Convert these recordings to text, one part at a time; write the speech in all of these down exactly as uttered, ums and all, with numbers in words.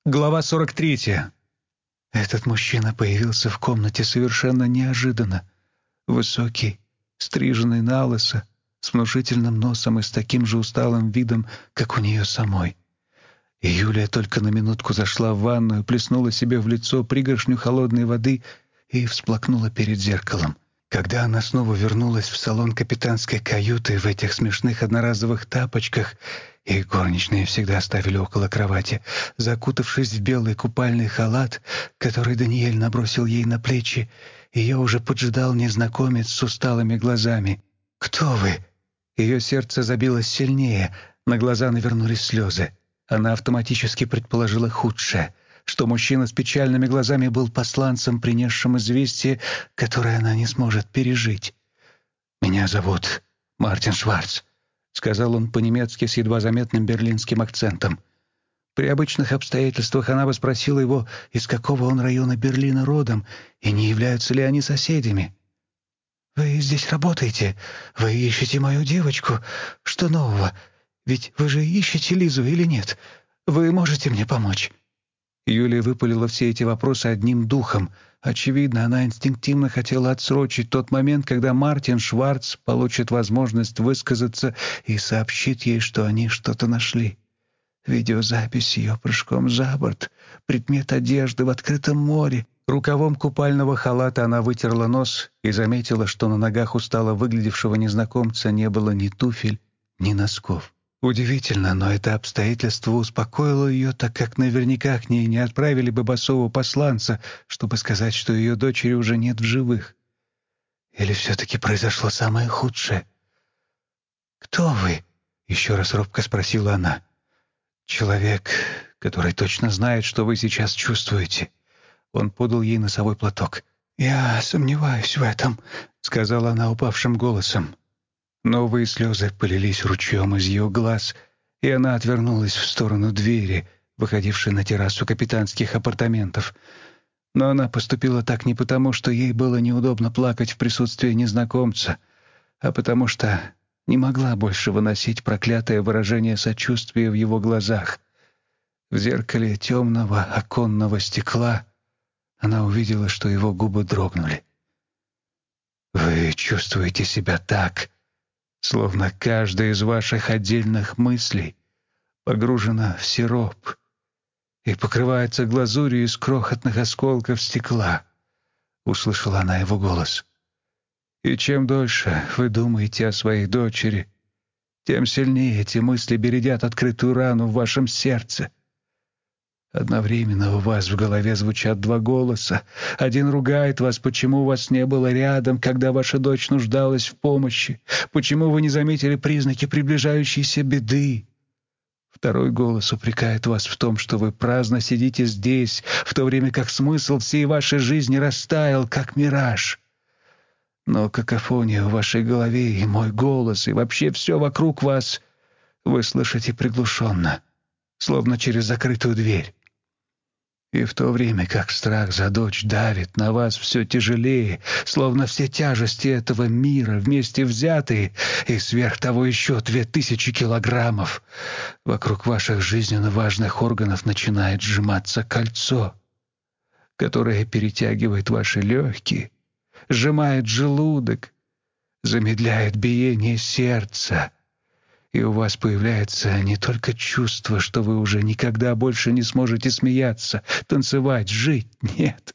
Глава сорок третья. Этот мужчина появился в комнате совершенно неожиданно. Высокий, стриженный налысо, с внушительным носом и с таким же усталым видом, как у нее самой. И Юлия только на минутку зашла в ванную, плеснула себе в лицо пригоршню холодной воды и всплакнула перед зеркалом. Когда она снова вернулась в салон капитанской каюты в этих смешных одноразовых тапочках, их горничные всегда ставили около кровати, закутавшись в белый купальный халат, который Даниэль набросил ей на плечи, ее уже поджидал незнакомец с усталыми глазами. «Кто вы?» Ее сердце забилось сильнее, на глаза навернулись слезы. Она автоматически предположила худшее, что мужчина с печальными глазами был посланцем, принесшим известие, которое она не сможет пережить. «Меня зовут Мартин Шварц», — сказал он по-немецки с едва заметным берлинским акцентом. При обычных обстоятельствах она бы спросила его, из какого он района Берлина родом, и не являются ли они соседями. «Вы здесь работаете? Вы ищете мою девочку? Что нового? Ведь вы же ищете Лизу или нет? Вы можете мне помочь?» Юлия выпалила все эти вопросы одним духом. Очевидно, она инстинктивно хотела отсрочить тот момент, когда Мартин Шварц получит возможность высказаться и сообщит ей, что они что-то нашли. Видеозапись ее прыжком за борт, предмет одежды в открытом море. Рукавом купального халата она вытерла нос и заметила, что на ногах устало выглядевшего незнакомца не было ни туфель, ни носков. Удивительно, но это обстоятельство успокоило ее, так как наверняка к ней не отправили бы босого посланца, чтобы сказать, что ее дочери уже нет в живых. Или все-таки произошло самое худшее? «Кто вы?» — еще раз робко спросила она. «Человек, который точно знает, что вы сейчас чувствуете». Он подал ей носовой платок. «Я сомневаюсь в этом», — сказала она упавшим голосом. Новые слезы полились ручьем из ее глаз, и она отвернулась в сторону двери, выходившей на террасу капитанских апартаментов. Но она поступила так не потому, что ей было неудобно плакать в присутствии незнакомца, а потому что не могла больше выносить проклятое выражение сочувствия в его глазах. В зеркале темного оконного стекла она увидела, что его губы дрогнули. «Вы чувствуете себя так, словно каждая из ваших отдельных мыслей погружена в сироп и покрывается глазурью из крохотных осколков стекла», — услышала она его голос. «И чем дольше вы думаете о своей дочери, тем сильнее эти мысли бередят открытую рану в вашем сердце. Одновременно у вас в голове звучат два голоса. Один ругает вас, почему вас не было рядом, когда ваша дочь нуждалась в помощи, почему вы не заметили признаки приближающейся беды. Второй голос упрекает вас в том, что вы праздно сидите здесь, в то время как смысл всей вашей жизни растаял, как мираж. Но какофония в вашей голове и мой голос, и вообще все вокруг вас вы слышите приглушенно, словно через закрытую дверь. И в то время как страх за дочь давит на вас все тяжелее, словно все тяжести этого мира вместе взятые, и сверх того еще две тысячи килограммов, вокруг ваших жизненно важных органов начинает сжиматься кольцо, которое перетягивает ваши легкие, сжимает желудок, замедляет биение сердца. И у вас появляется не только чувство, что вы уже никогда больше не сможете смеяться, танцевать, жить. Нет.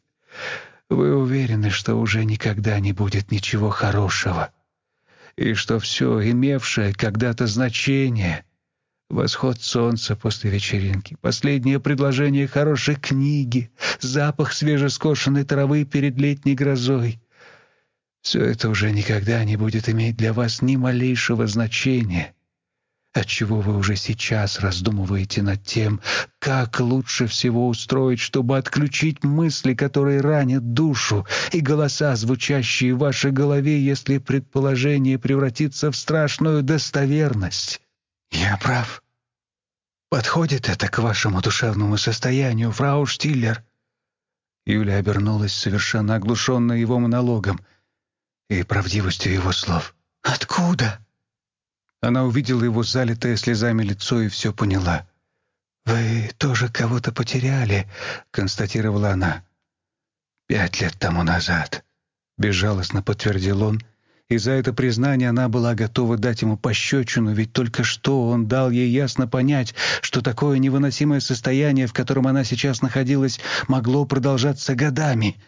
Вы уверены, что уже никогда не будет ничего хорошего. И что все, имевшее когда-то значение, восход солнца после вечеринки, последнее предложение хорошей книги, запах свежескошенной травы перед летней грозой, все это уже никогда не будет иметь для вас ни малейшего значения. Отчего вы уже сейчас раздумываете над тем, как лучше всего устроить, чтобы отключить мысли, которые ранят душу, и голоса, звучащие в вашей голове, если предположение превратится в страшную достоверность. Я прав. Подходит это к вашему душевному состоянию, фрау Штиллер?» Юля обернулась, совершенно оглушенная его монологом и правдивостью его слов. «Откуда?» Она увидела его залитое слезами лицо и все поняла. «Вы тоже кого-то потеряли», — констатировала она. «Пять лет тому назад», — безжалостно подтвердил он, и за это признание она была готова дать ему пощечину, ведь только что он дал ей ясно понять, что такое невыносимое состояние, в котором она сейчас находилась, могло продолжаться годами.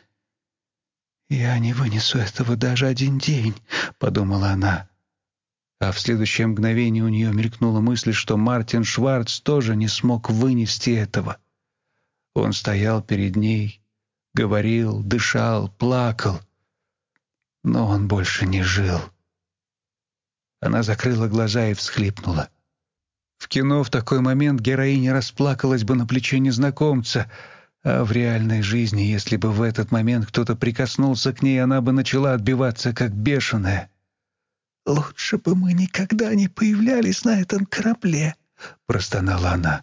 «Я не вынесу этого даже один день», — подумала она. А в следующее мгновение у нее мелькнула мысль, что Мартин Шварц тоже не смог вынести этого. Он стоял перед ней, говорил, дышал, плакал, но он больше не жил. Она закрыла глаза и всхлипнула. В кино в такой момент героиня расплакалась бы на плече незнакомца, а в реальной жизни, если бы в этот момент кто-то прикоснулся к ней, она бы начала отбиваться, как бешеная. «Лучше бы мы никогда не появлялись на этом корабле», — простонала она.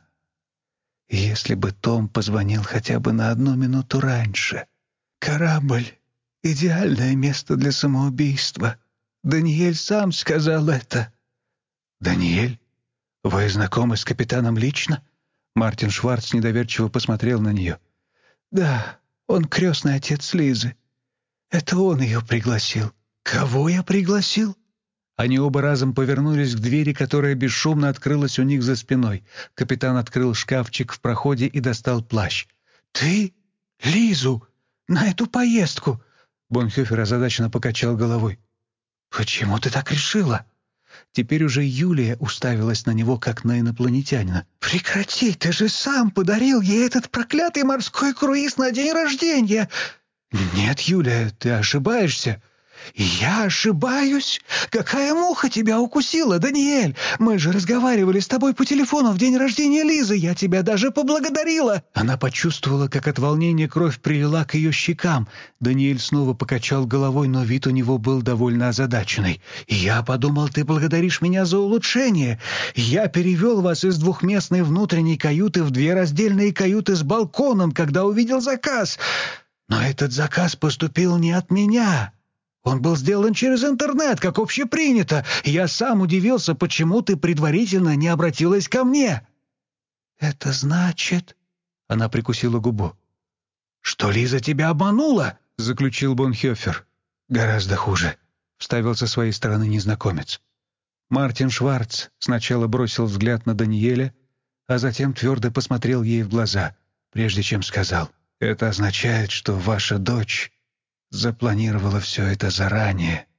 «Если бы Том позвонил хотя бы на одну минуту раньше. Корабль — идеальное место для самоубийства. Даниэль сам сказал это». «Даниэль? Вы знакомы с капитаном лично?» Мартин Шварц недоверчиво посмотрел на нее. «Да, он крестный отец Лизы. Это он ее пригласил». «Кого я пригласил?» Они оба разом повернулись к двери, которая бесшумно открылась у них за спиной. Капитан открыл шкафчик в проходе и достал плащ. «Ты? Лизу? На эту поездку?» Бонхёфер озадаченно покачал головой. «Почему ты так решила?» Теперь уже Юлия уставилась на него, как на инопланетянина. «Прекрати, ты же сам подарил ей этот проклятый морской круиз на день рождения!» «Нет, Юлия, ты ошибаешься». «Я ошибаюсь? Какая муха тебя укусила, Даниэль? Мы же разговаривали с тобой по телефону в день рождения Лизы, я тебя даже поблагодарила!» Она почувствовала, как от волнения кровь прилила к ее щекам. Даниэль снова покачал головой, но вид у него был довольно озадаченный. «Я подумал, ты благодаришь меня за улучшение. Я перевел вас из двухместной внутренней каюты в две раздельные каюты с балконом, когда увидел заказ. Но этот заказ поступил не от меня». Он был сделан через интернет, как общепринято. Я сам удивился, почему ты предварительно не обратилась ко мне». «Это значит...» — она прикусила губу. «Что Лиза тебя обманула?» — заключил Бонхёфер. «Гораздо хуже», — вставил со своей стороны незнакомец. Мартин Шварц сначала бросил взгляд на Даниэля, а затем твердо посмотрел ей в глаза, прежде чем сказал: «Это означает, что ваша дочь запланировала все это заранее».